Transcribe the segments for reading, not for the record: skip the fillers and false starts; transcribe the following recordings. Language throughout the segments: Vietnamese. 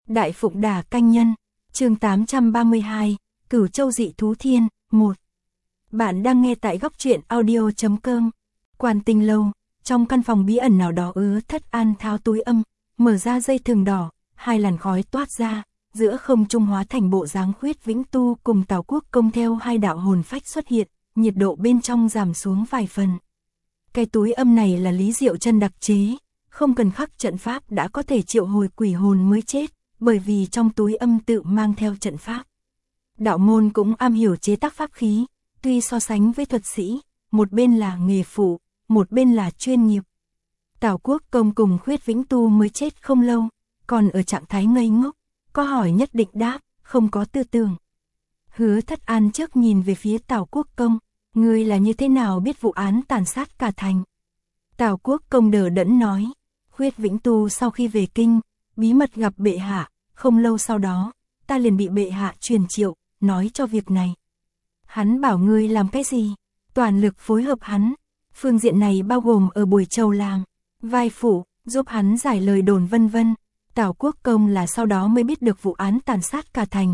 Đại Phụng Đà Canh Nhân, chương 832, Cửu Châu Dị Thú Thiên, 1. Bạn đang nghe tại góc truyện audio.com. Quan Tinh Lâu, trong căn phòng bí ẩn nào đó Thất An tháo túi âm, mở ra dây thừng đỏ, hai làn khói toát ra, giữa không trung hóa thành bộ dáng Khuyết Vĩnh Tu cùng Tào Quốc Công theo hai đạo hồn phách xuất hiện, nhiệt độ bên trong giảm xuống vài phần. Cái túi âm này là Lý Diệu Chân đặc chế, không cần khắc trận pháp đã có thể triệu hồi quỷ hồn mới chết, bởi vì trong túi âm tự mang theo trận pháp. Đạo môn cũng am hiểu chế tác pháp khí, tuy so sánh với thuật sĩ, một bên là nghề phụ, một bên là chuyên nghiệp. Tào Quốc Công cùng Khuyết Vĩnh Tu mới chết không lâu, còn ở trạng thái ngây ngốc, có hỏi nhất định đáp, không có tư tưởng. Hứa Thất An trước nhìn về phía Tào Quốc Công, ngươi là như thế nào biết vụ án tàn sát cả thành? Tào Quốc Công đờ đẫn nói, Khuyết Vĩnh Tu sau khi về kinh, bí mật gặp bệ hạ, không lâu sau đó, ta liền bị bệ hạ truyền triệu, nói cho việc này. Hắn bảo ngươi làm cái gì? Toàn lực phối hợp hắn. Phương diện này bao gồm ở Bùi Châu làm vai phụ, giúp hắn giải lời đồn vân vân. Tào Quốc Công là sau đó mới biết được vụ án tàn sát cả thành.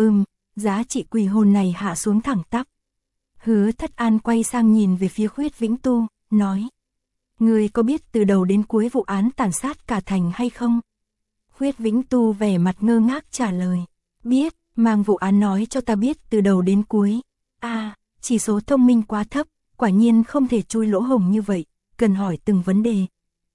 Giá trị quỷ hồn này hạ xuống thẳng tắp. Hứa Thất An quay sang nhìn về phía Khuyết Vĩnh Tu, nói, ngươi có biết từ đầu đến cuối vụ án tàn sát cả thành hay không? Khuyết Vĩnh Tu vẻ mặt ngơ ngác trả lời, biết, mang vụ án nói cho ta biết từ đầu đến cuối. Chỉ số thông minh quá thấp, quả nhiên không thể chui lỗ hổng như vậy, cần hỏi từng vấn đề.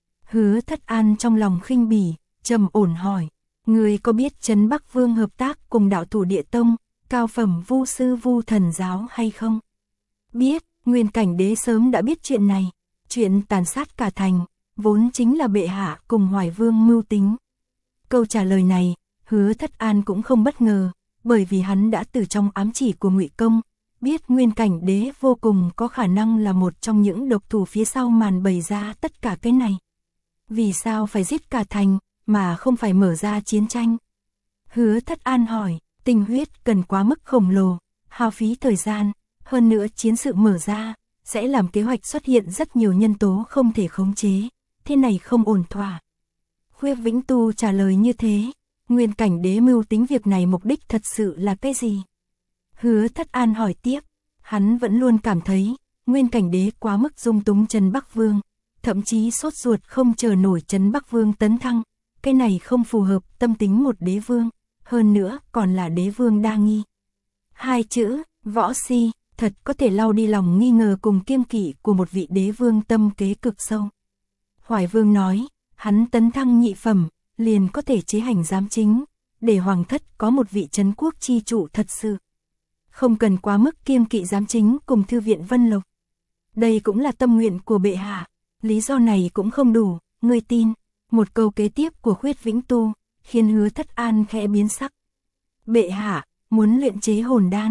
Hứa Thất An trong lòng khinh bỉ, trầm ổn hỏi, ngươi có biết Trấn Bắc Vương hợp tác cùng đạo thủ Địa Tông, cao phẩm vu sư Vu Thần Giáo hay không? Biết, Nguyên Cảnh Đế sớm đã biết chuyện này, chuyện tàn sát cả thành, vốn chính là bệ hạ cùng Hoài Vương mưu tính. Câu trả lời này, Hứa Thất An cũng không bất ngờ, bởi vì hắn đã từ trong ám chỉ của Ngụy Công, biết Nguyên Cảnh Đế vô cùng có khả năng là một trong những độc thủ phía sau màn bày ra tất cả cái này. Vì sao phải giết cả thành, mà không phải mở ra chiến tranh? Hứa Thất An hỏi, tinh huyết cần quá mức khổng lồ, hao phí thời gian, hơn nữa chiến sự mở ra, sẽ làm kế hoạch xuất hiện rất nhiều nhân tố không thể khống chế, thế này không ổn thỏa. Khuyết Vĩnh Tu trả lời như thế, Nguyên Cảnh Đế mưu tính việc này mục đích thật sự là cái gì? Hứa Thất An hỏi tiếp, hắn vẫn luôn cảm thấy, Nguyên Cảnh Đế quá mức dung túng Trấn Bắc Vương, thậm chí sốt ruột không chờ nổi Trấn Bắc Vương tấn thăng, cái này không phù hợp tâm tính một đế vương, hơn nữa còn là đế vương đa nghi. Hai chữ, võ si, thật có thể lau đi lòng nghi ngờ cùng kiêng kỵ của một vị đế vương tâm kế cực sâu. Hoài Vương nói, hắn tấn thăng nhị phẩm, liền có thể chế hành giám chính, để hoàng thất có một vị trấn quốc chi chủ thật sự. Không cần quá mức kiêng kỵ giám chính cùng thư viện Vân Lộc. Đây cũng là tâm nguyện của bệ hạ, lý do này cũng không đủ, ngươi tin? Một câu kế tiếp của Khuyết Vĩnh Tu, khiến Hứa Thất An khẽ biến sắc. Bệ hạ, muốn luyện chế hồn đan.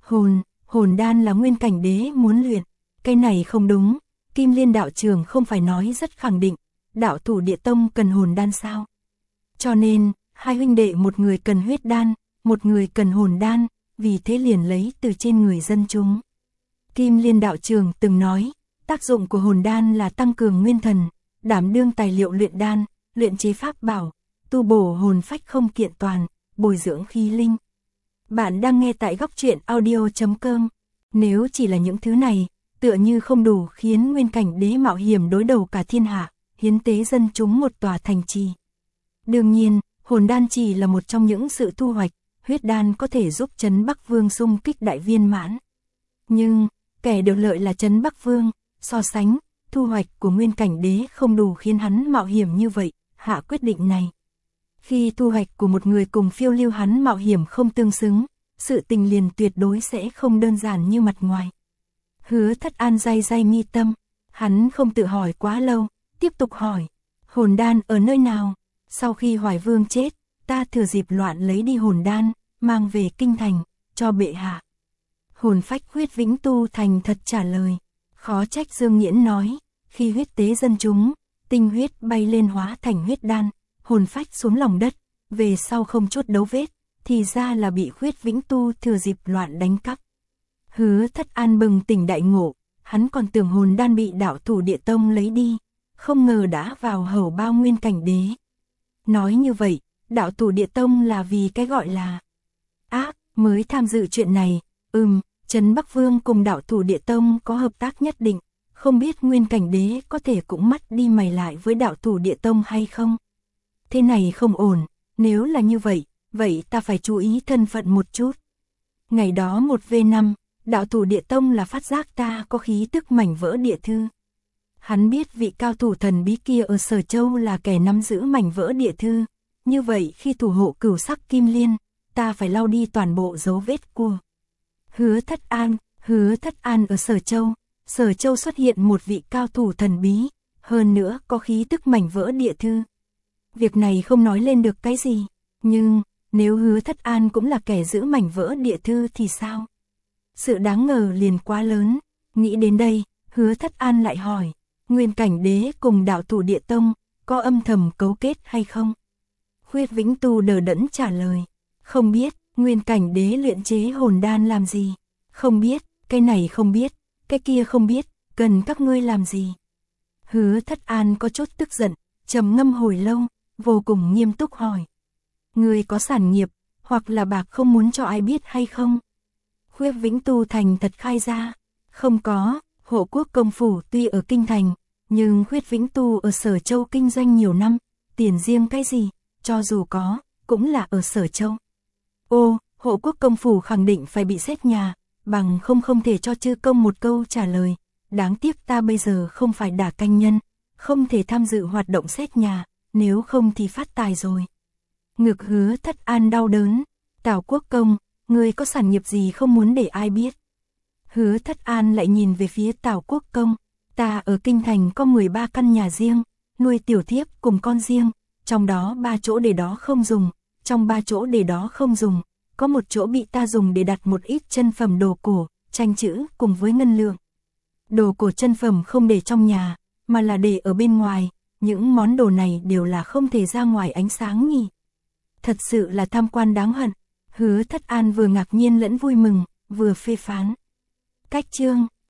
Hồn đan là Nguyên Cảnh Đế muốn luyện, cái này không đúng, Kim Liên đạo trưởng không phải nói rất khẳng định, đạo thủ Địa Tông cần hồn đan sao? Cho nên, hai huynh đệ một người cần huyết đan, một người cần hồn đan, vì thế liền lấy từ trên người dân chúng. Kim Liên đạo trưởng từng nói, tác dụng của hồn đan là tăng cường nguyên thần, đảm đương tài liệu luyện đan, luyện chế pháp bảo, tu bổ hồn phách không kiện toàn, bồi dưỡng khí linh. Bạn đang nghe tại góc truyện audio.com. Nếu chỉ là những thứ này, tựa như không đủ khiến Nguyên Cảnh Đế mạo hiểm đối đầu cả thiên hạ, hiến tế dân chúng một tòa thành trì. Đương nhiên, hồn đan chỉ là một trong những sự thu hoạch, huyết đan có thể giúp Trấn Bắc Vương xung kích đại viên mãn. Nhưng, kẻ được lợi là Trấn Bắc Vương, so sánh, thu hoạch của Nguyên Cảnh Đế không đủ khiến hắn mạo hiểm như vậy, hạ quyết định này. Khi thu hoạch của một người cùng phiêu lưu hắn mạo hiểm không tương xứng, sự tình liền tuyệt đối sẽ không đơn giản như mặt ngoài. Hứa Thất An day mi tâm, hắn không tự hỏi quá lâu, tiếp tục hỏi, hồn đan ở nơi nào? Sau khi Hoài Vương chết, ta thừa dịp loạn lấy đi hồn đan, mang về kinh thành, cho bệ hạ. Hồn phách Khuyết Vĩnh Tu thành thật trả lời, khó trách Dương Nghiễn nói, khi huyết tế dân chúng, tinh huyết bay lên hóa thành huyết đan, hồn phách xuống lòng đất, về sau không chút dấu vết, thì ra là bị Khuyết Vĩnh Tu thừa dịp loạn đánh cắp. Hứa Thất An bừng tỉnh đại ngộ, hắn còn tưởng hồn đan bị đạo thủ Địa Tông lấy đi, không ngờ đã vào hầu bao Nguyên Cảnh Đế. Nói như vậy, đạo thủ địa tông là vì cái gọi là ác mới tham dự chuyện này. Trấn Bắc Vương cùng đạo thủ địa tông có hợp tác nhất định, không biết Nguyên Cảnh Đế có thể cũng mắt đi mày lại với đạo thủ địa tông hay không? Thế này không ổn, nếu là như vậy, vậy ta phải chú ý thân phận một chút. Ngày đó 1v5, đạo thủ địa tông là phát giác ta có khí tức mảnh vỡ địa thư. Hắn biết vị cao thủ thần bí kia ở Sở Châu là kẻ nắm giữ mảnh vỡ địa thư, như vậy khi thủ hộ Cửu Sắc Kim Liên, ta phải lau đi toàn bộ dấu vết của Hứa Thất An ở Sở Châu xuất hiện một vị cao thủ thần bí, hơn nữa có khí tức mảnh vỡ địa thư. Việc này không nói lên được cái gì, nhưng nếu Hứa Thất An cũng là kẻ giữ mảnh vỡ địa thư thì sao? Sự đáng ngờ liền quá lớn. Nghĩ đến đây, Hứa Thất An lại hỏi, Nguyên Cảnh Đế cùng đạo thủ địa tông có âm thầm cấu kết hay không? Khuyết Vĩnh Tu đờ đẫn trả lời, không biết. Nguyên Cảnh Đế luyện chế hồn đan làm gì? Không biết, cái này không biết, cái kia không biết, cần các ngươi làm gì? Hứa Thất An có chút tức giận, trầm ngâm hồi lâu, vô cùng nghiêm túc hỏi. Ngươi có sản nghiệp, hoặc là bạc không muốn cho ai biết hay không? Khuyết Vĩnh Tu thành thật khai ra, không có, Hộ Quốc công phủ tuy ở kinh thành, nhưng Khuyết Vĩnh Tu ở Sở Châu kinh doanh nhiều năm, tiền riêng cái gì, cho dù có, cũng là ở Sở Châu. Ô, Hộ Quốc công phủ khẳng định phải bị xét nhà, bằng không thể cho chư công một câu trả lời. Đáng tiếc ta bây giờ không phải đả canh nhân, không thể tham dự hoạt động xét nhà, nếu không thì phát tài rồi. Ngực Hứa Thất An đau đớn, Tào Quốc công, ngươi có sản nghiệp gì không muốn để ai biết? Hứa Thất An lại nhìn về phía Tào Quốc công, ta ở kinh thành có 13 căn nhà riêng, nuôi tiểu thiếp cùng con riêng, trong đó 3 chỗ để đó không dùng. Trong 3 chỗ để đó không dùng, có một chỗ bị ta dùng để đặt một ít chân phẩm đồ cổ, tranh chữ cùng với ngân lượng. Đồ cổ chân phẩm không để trong nhà, mà là để ở bên ngoài, những món đồ này đều là không thể ra ngoài ánh sáng nhỉ. Thật sự là tham quan đáng hận. Hứa Thất An vừa ngạc nhiên lẫn vui mừng, vừa phê phán. Cách chương